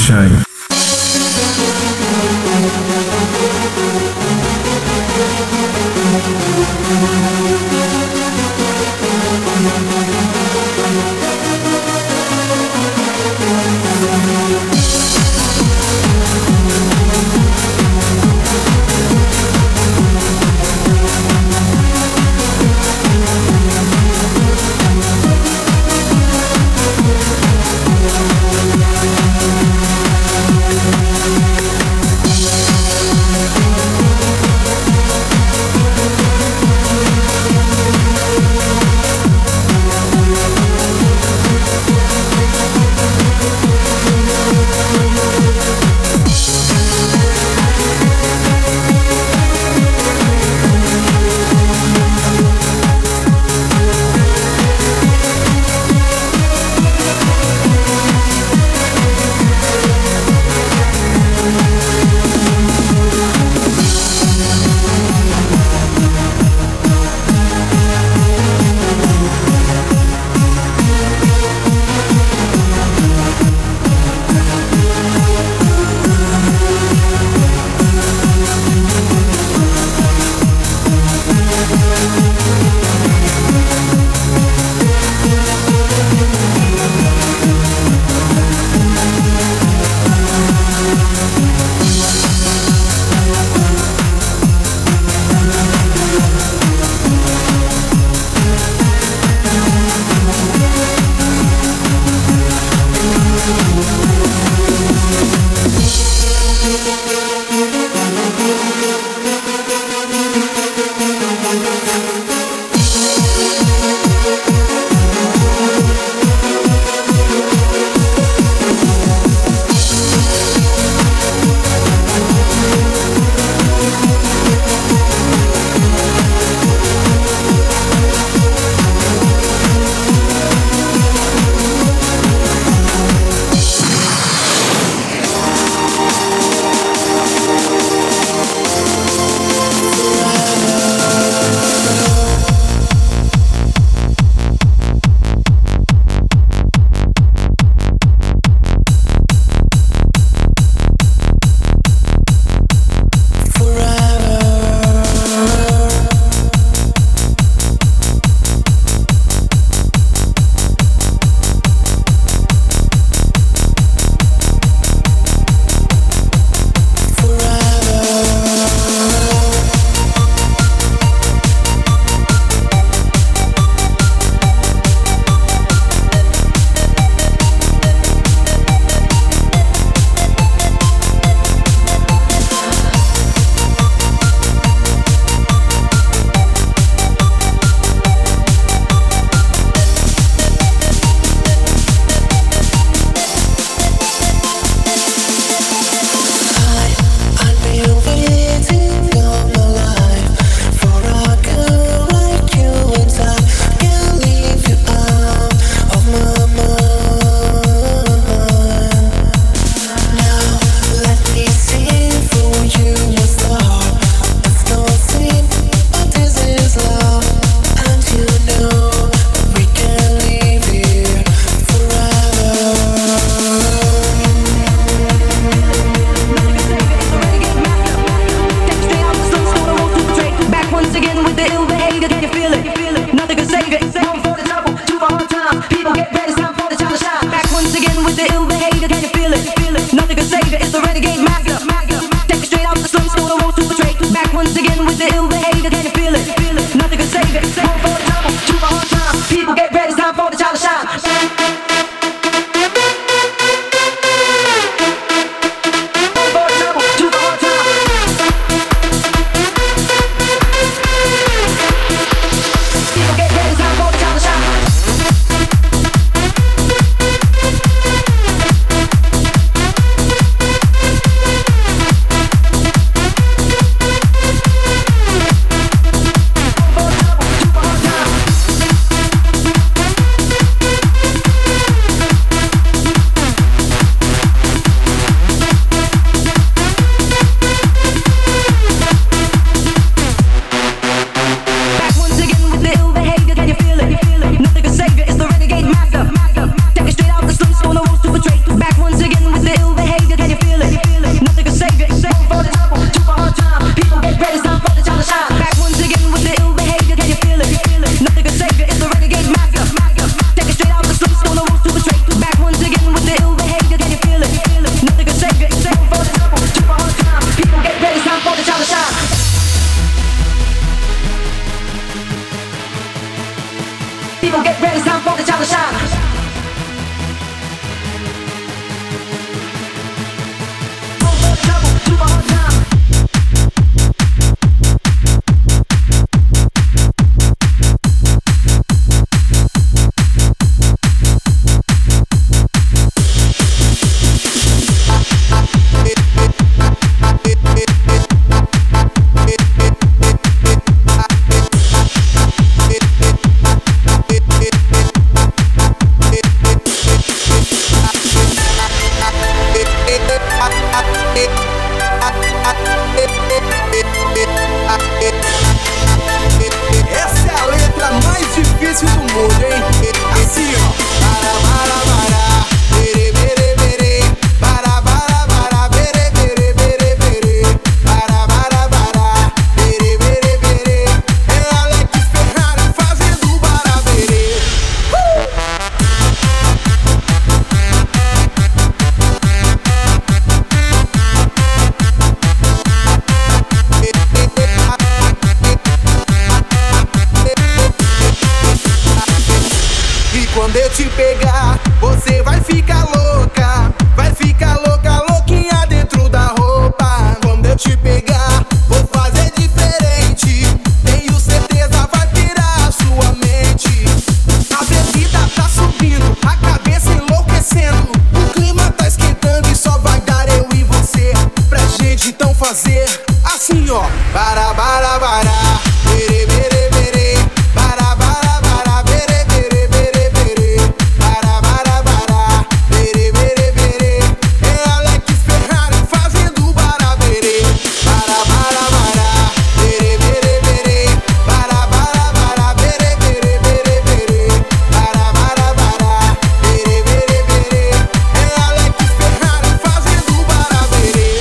Sunshine. pegar, você vai ficar louca. Vai ficar louca, louquinha dentro da roupa. Quando eu te pegar, vou fazer diferente. Tenho certeza vai pirar a sua mente. A bebida tá subindo, a cabeça enlouquecendo. O clima tá esquentando e só vai dar eu e você. Pra gente então fazer assim, ó. Bara, bara, bara. Bere, bere, bere. Bara, bara, bara. Bere, bere, bere, bere. Bara, bara, bara. Bere, bere, bere. É Alex Ferrari fazendo barabere. Bara, bara, bara. Bere, bere, bere. Bara, bara, bara. Bere, bere, bere, bere. Bara, bara, bara. Bere, bere, bere. É Alex Ferrari fazendo barabere.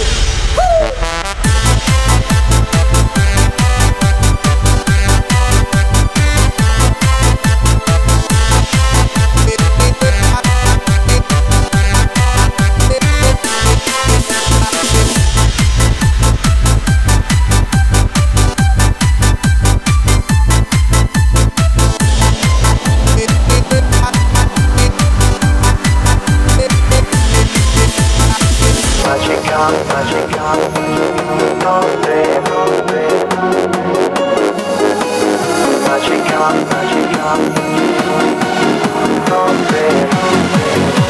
Magica, magica, notte, notte. Magica, magica, notte, notte.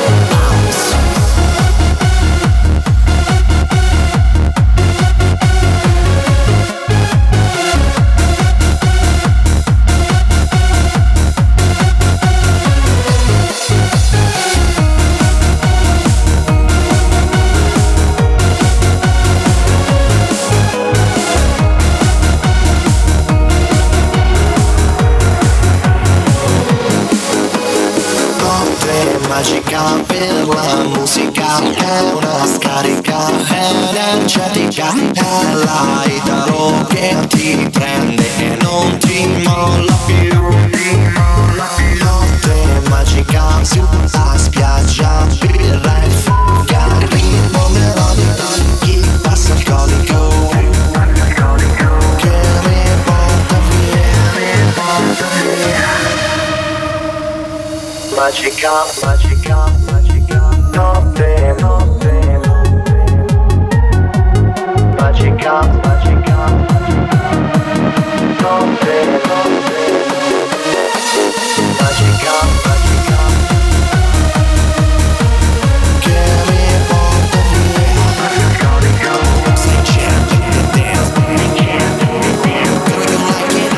Magica per la musica, è una scarica energetica, è la Italo che ti prende e non ti molla più. Notte magica sulla spiaggia, birra e fuga, ritmo melodico, chi passa il codico che mi porta via. Magica, magica, magica, notte, notte, magica, magica, notte, notte, magica, magica, che mi porta via. Say chant, dance, chant, do you like it?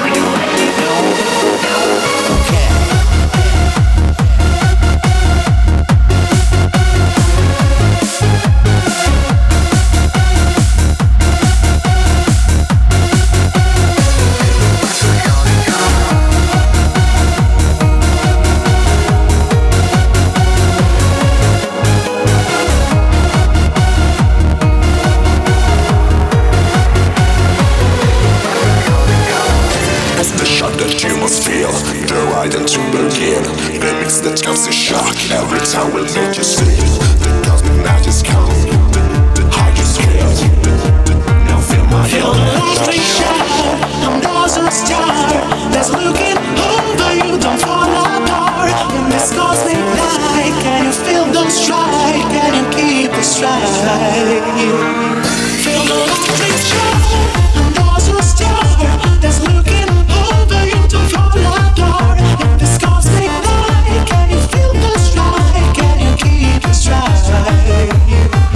No, okay. To begin, the mix that comes to shock every time will make you feel the cosmic magic's come, the highest scale. Now feel my Feel the light shine, I'm also a star that's looking over you, don't fall apart. In this cosmic night, can you feel those strike? Can you keep the strike? Feel the light shine, I'm also a star that's looking over you, don't fall apart. In this cosmic night, can you feel the strike? Can you keep the strike?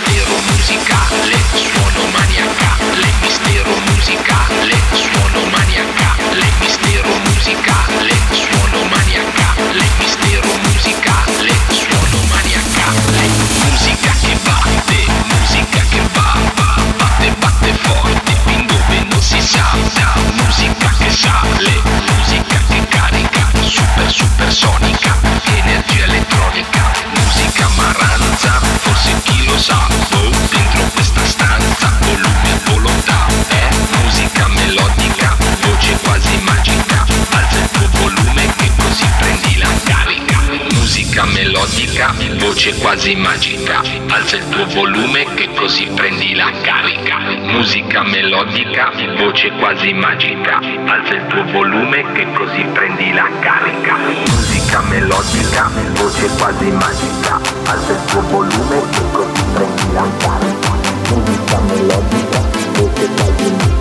mistero musicale, suono maniacale, mistero musicale, suono maniacale, mistero musicale, suono maniacale, mistero musicale, suono maniacale, musica che va, batte forte, fin dove non si sa, musica che sale, musica che carica, super sonica, energia elettronica, musica maranza, forse chi lo sa, dentro questa stanza, volume e volontà, musica melodica, voce quasi magica, alza il tuo volume che così prendi la carica, musica melodica, voce quasi magica, alza il tuo volume che così prendi la carica, musica melodica, voce quasi magica, alza il tuo volume che così prendi la carica, musica melodica, voce quasi magica, alza il tuo volume che così prendi la carica, musica melodica, voce quasi magica.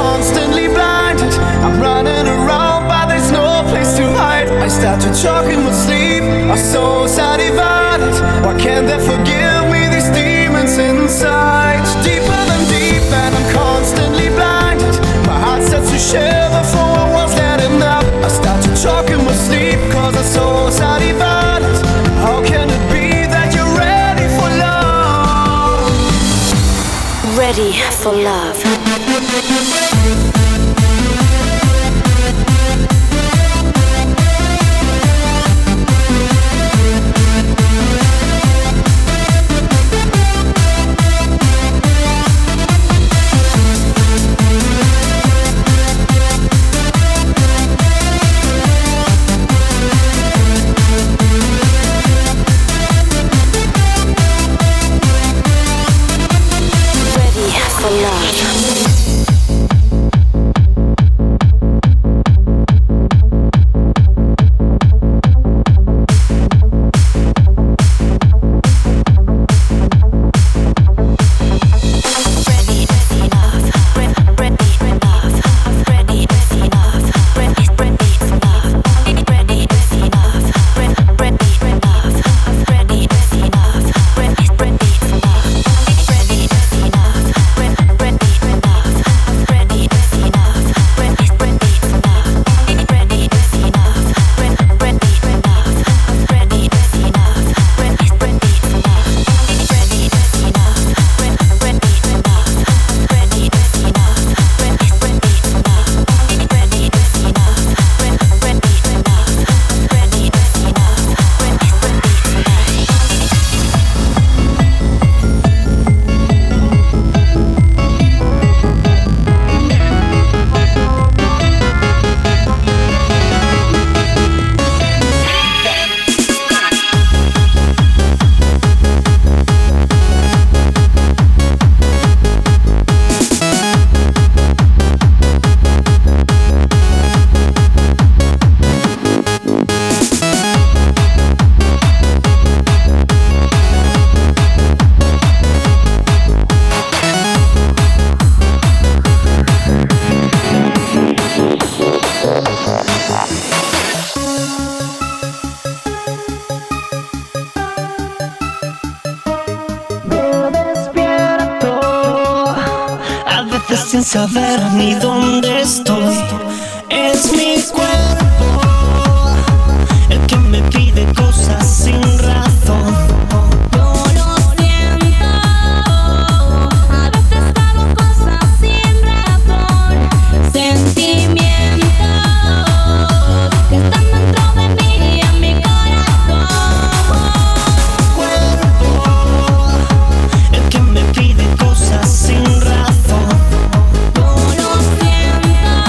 constantly blinded. I'm running around, but there's no place to hide. I start to choke in my sleep. Our souls are divided. Why can't they forgive me? These demons inside, deeper than deep, and I'm constantly blinded. My heart starts to shiver for I was letting up. I start to choke in my sleep, cause our souls are divided. How can it be that you're ready for love? Ready for love. Sin saber ni dónde estoy. Es mi cuerpo el que me pide cosas sin razón. Yo lo siento, a veces hago cosas sin razón. Sentimientos que están dentro de mí y en mi corazón. Cuerpo el que me pide cosas sin razón. Yo lo siento,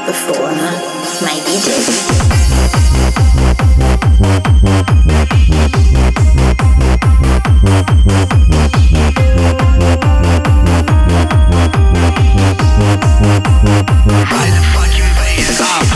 before, my DJ. Ride the fucking bass up.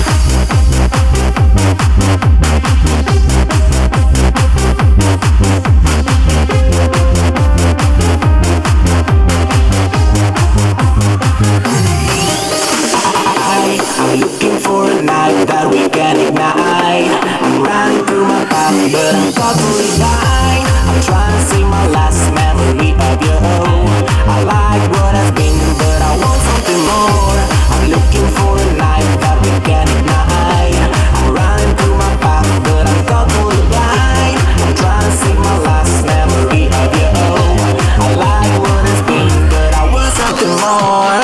I'm looking for a night that we can ignite. I'm running through my path, but I'm totally blind. I'm trying to see my last memory of you. I like what has been, but I want something more. I'm looking for a night that we can ignite. I'm running through my path, but I'm totally blind. I'm trying to see my last memory of you. I like what has been, but I want something more.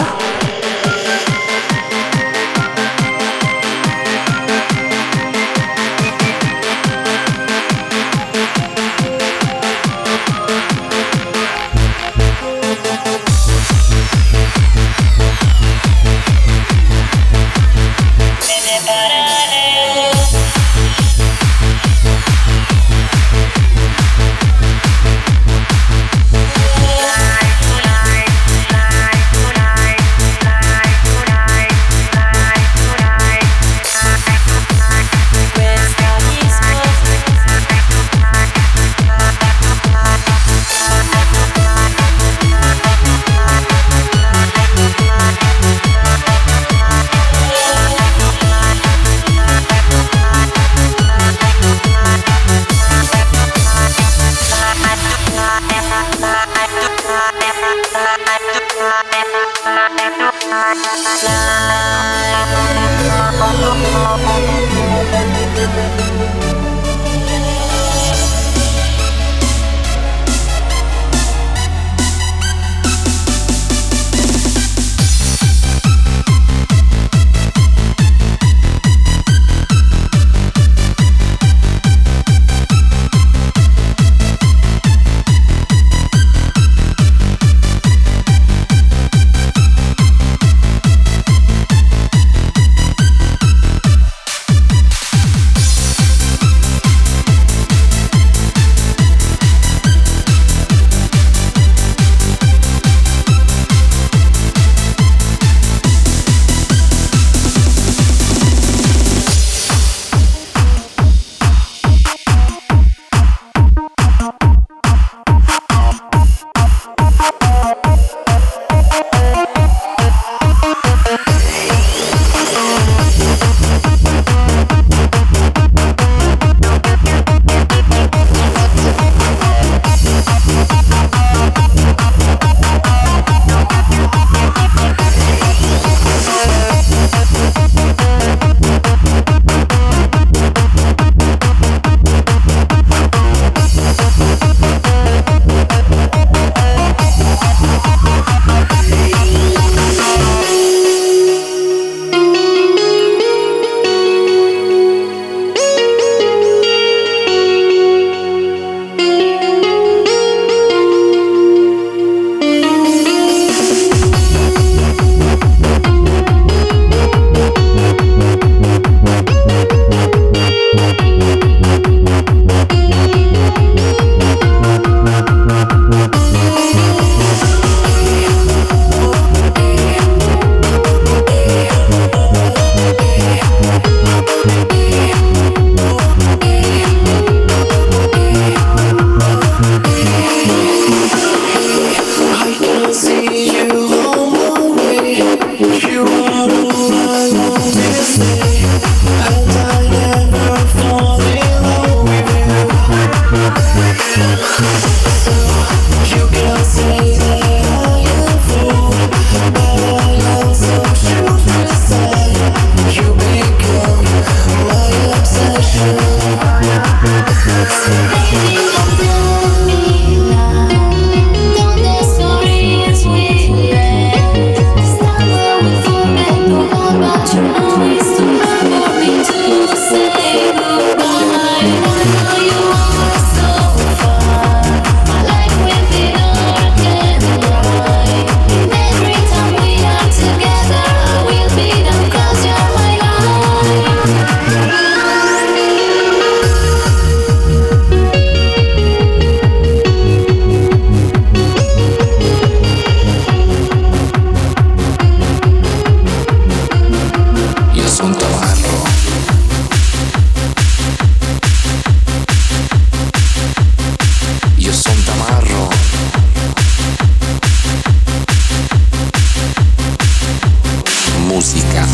musica.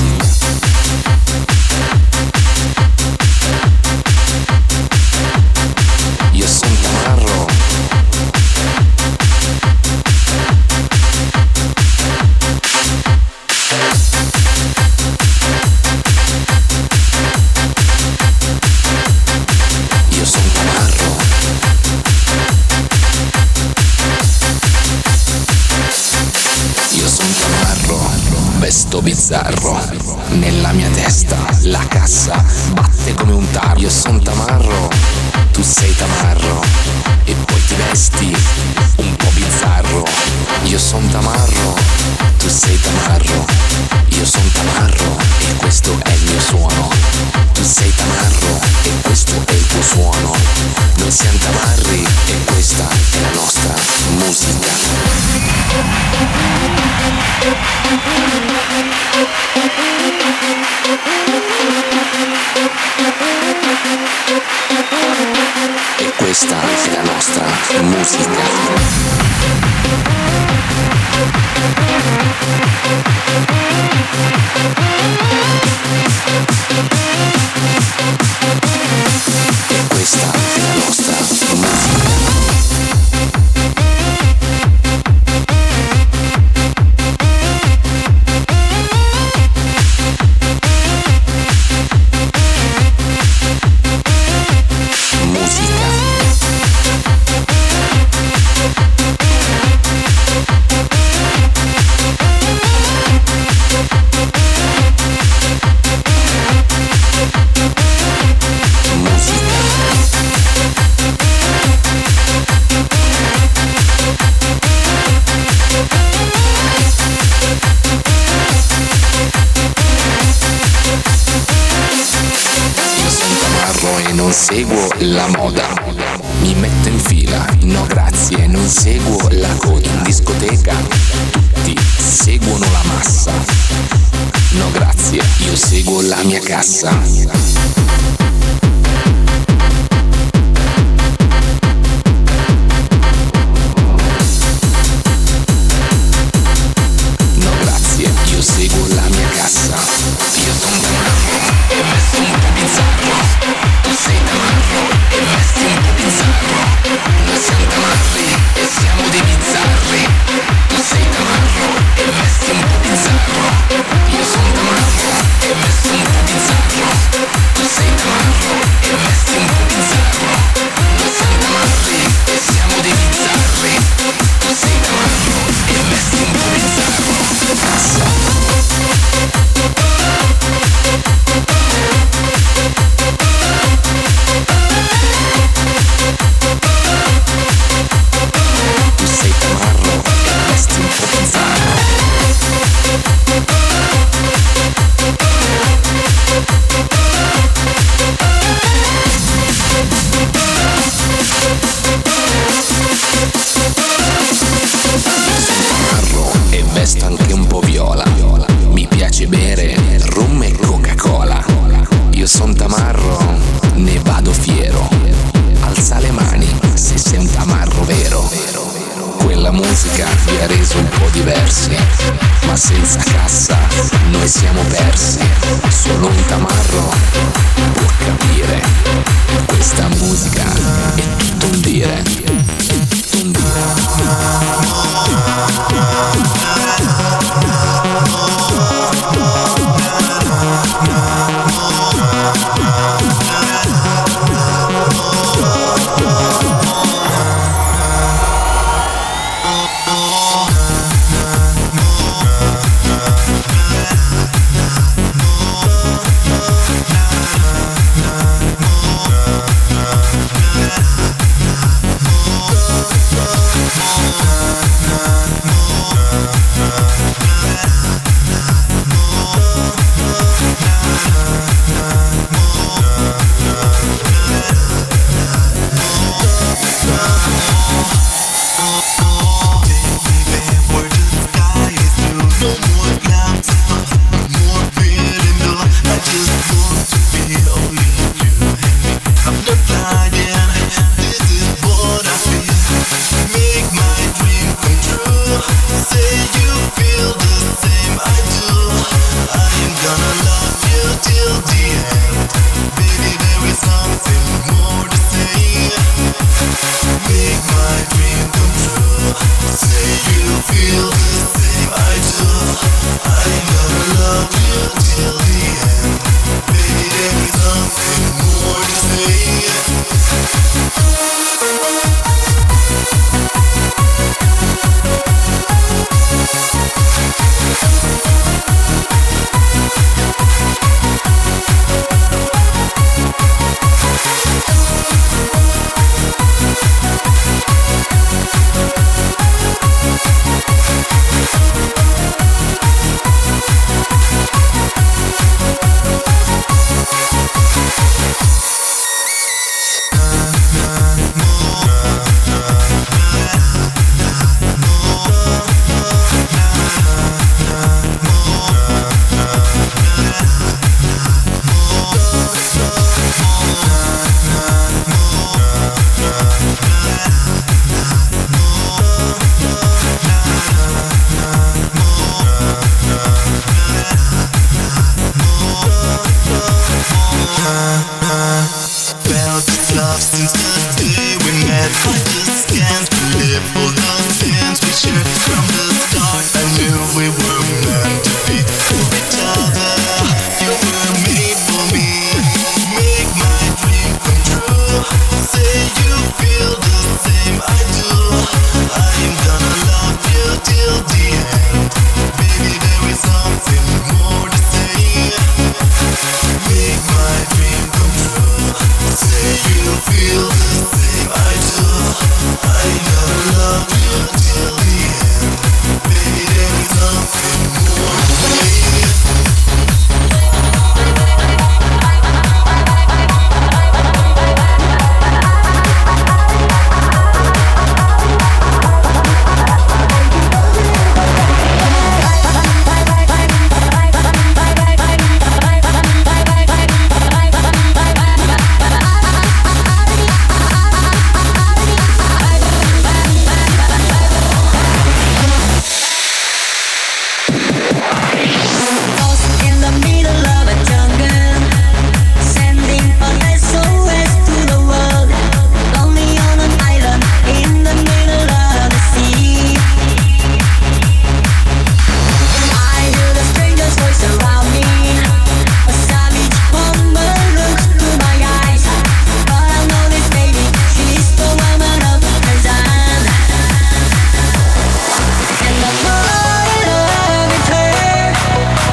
Io son tamarro. Io son tamarro. Io son tamarro, vesto bizzarro. Nella mia testa la cassa batte come un tarlo. Io son tamarro, tu sei tamarro. E poi ti vesti un po' bizzarro. Io son tamarro, tu sei tamarro. Io son tamarro e questo è il mio suono. Tu sei tamarro e questo è il tuo suono. Noi siamo tamarri e questa è la nostra musica. E questa è la nostra musica. E questa è la nostra musica. Non seguo la moda, mi metto in fila, no grazie, non seguo la coda. In discoteca tutti seguono la massa, no grazie, io seguo la mia cassa. Io seguo la mia cassa. Io sono tamarro e vesto un po' bizzarro. Tu sei tamarro e vesti un po' bizzarro. Noi siamo tamarri e siamo dei bizzarri. Tu sei tamarro e vesti un po' bizzarro. Io sono tamarro e vesto un po' bizzarro. Tu sei tamarro e vesti un po' bizzarro. Noi siamo tamarri e siamo dei bizzarri. Tu sei tamarro e vesti un po' bizzarro. Cassa. Tu sei tamarro e vesti un po' bizzarro. E vesto anche un po' viola. Mi piace bere rum e Coca-Cola. Io son tamarro, ne vado fiero. Alza le mani se sei un tamarro vero. Quella musica vi ha reso un po' diversi, ma senza cassa noi siamo persi. Solo un tamarro può capire. Questa musica è tutto un dire. Tutto un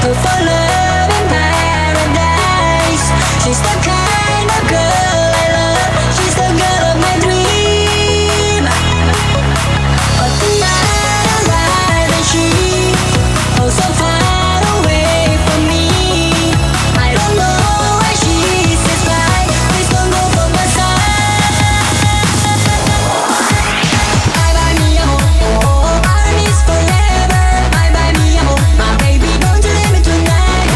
look for love in paradise. She's the kind of girl I love. She's the girl of my dream. But tonight I'm riding she, oh so far away from me. I don't know where she sits by. Please don't go from my side. Bye bye mi amor, oh our is forever. Bye bye mi amor, my baby don't you leave me tonight.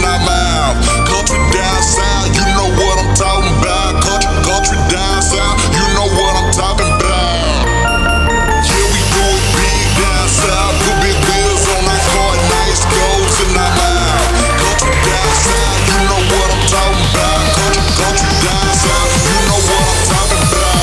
our mouth. Country down south, you know what I'm talking about. Country down south, you know what I'm talking about. Yeah, we do it big down south. Put big wheels on our car, nice goals in our mouth. Country down south, you know what I'm talking about. Country down south, you know what I'm talking about.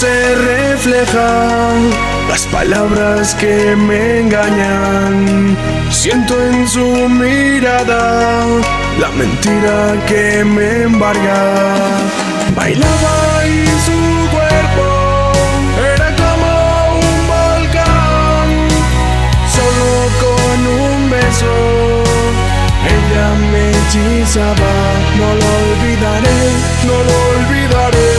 se reflejan las palabras que me engañan. Siento en su mirada la mentira que me embarga. Bailaba y su cuerpo era como un volcán. Solo con un beso ella me hechizaba. No lo olvidaré, no lo olvidaré.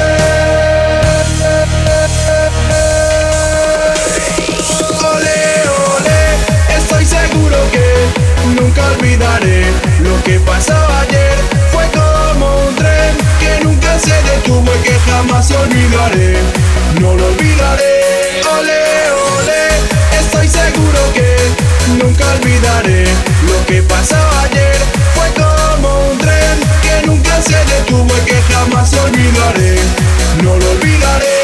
Ole, ole, estoy seguro que nunca olvidaré lo que pasó ayer. Fue como un tren que nunca se detuvo y que jamás olvidaré. No lo olvidaré. Ole, ole, estoy seguro que nunca olvidaré lo que pasó ayer. Fue como un tren que nunca se detuvo y que jamás olvidaré. No lo olvidaré.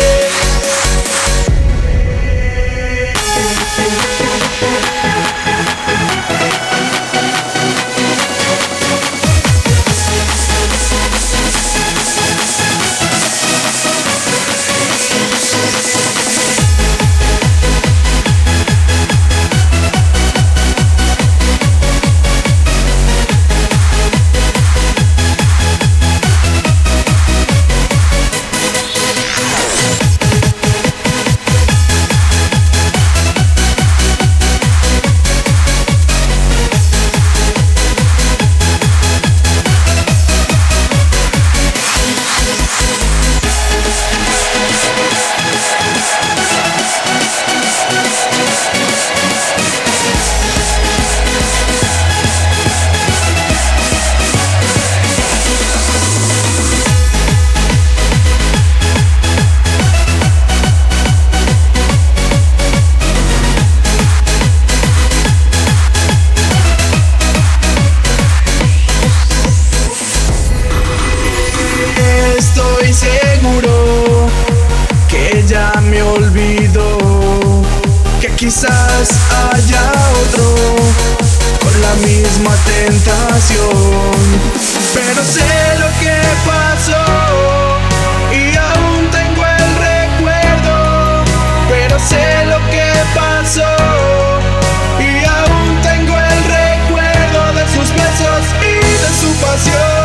Estoy seguro que ella me olvidó, que quizás haya otro con la misma tentación. Pero sé lo que pasó y aún tengo el recuerdo. Pero sé lo que pasó y aún tengo el recuerdo de sus besos y de su pasión.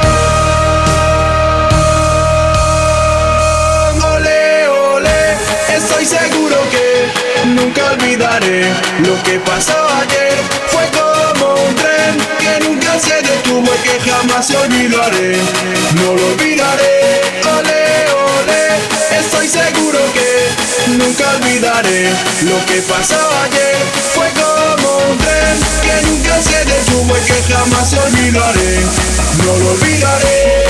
Estoy seguro que nunca olvidaré lo que pasó ayer. Fue como un tren que nunca se detuvo y que jamás olvidaré. No lo olvidaré. Ole, ole, estoy seguro que nunca olvidaré lo que pasó ayer. Fue como un tren que nunca se detuvo y que jamás olvidaré. No lo olvidaré.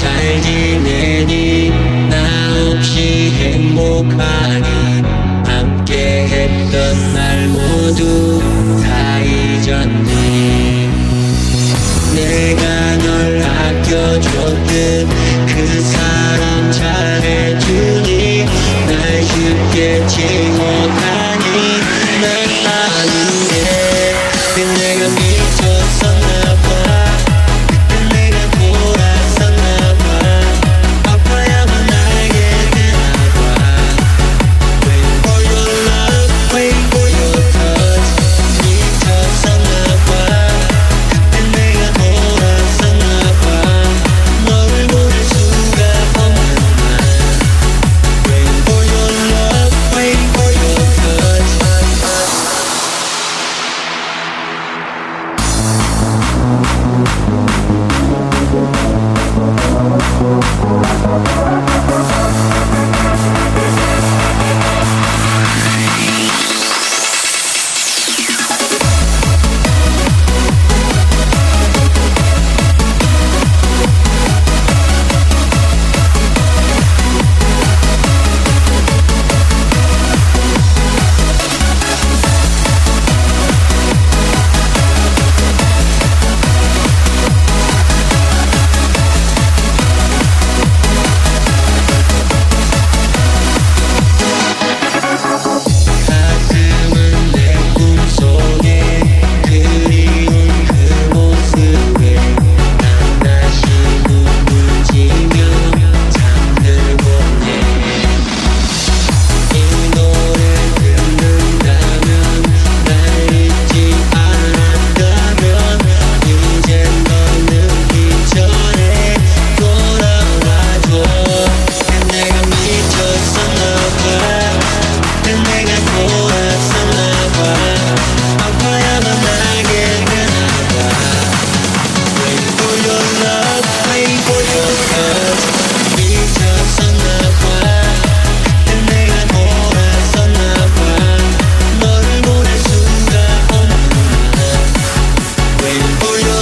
잘 지내니 나 없이 행복하니 함께 했던 날 모두 다 잊었니 내가 널 아껴줬듯 그 사람 잘해주니 날 쉽게 못하니 난 아는데 내가 미쳤었나봐 내가 돌았었나봐 아파야만 알게 되나봐 Wait for your love, wait for your touch 미쳤었나봐 내가 돌았었나봐 너를 보낼 수가 없는 날 Wait for your love, wait for your touch 가슴은 내 꿈속에 그리운 그 모습에 난 다시 눈물 지며 잠들곤 해 이 노래 듣는다면 날 잊지 않았다면 이젠 너는 이전에 돌아와줘 내가 미쳤었나봐 내가 돌았었나봐 아파야만 알게 되나봐 Wait for your love, wait for your touch 미쳤었나봐 내가 돌았었나봐 너를 보낼 수가 없는 날 Wait for your